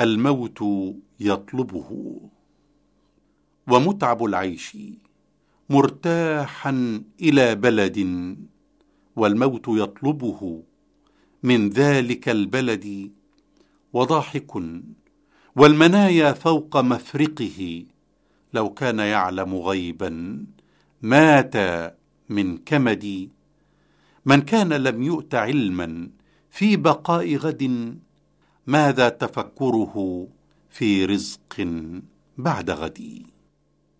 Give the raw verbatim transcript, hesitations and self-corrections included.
الموت يطلبه. ومتعب العيش مرتاحا إلى بلد، والموت يطلبه من ذلك البلد. وضاحك والمنايا فوق مفرقه، لو كان يعلم غيبا مات من كمد. من كان لم يؤت علما في بقاء غد، ماذا تفكره في رزق بعد غد.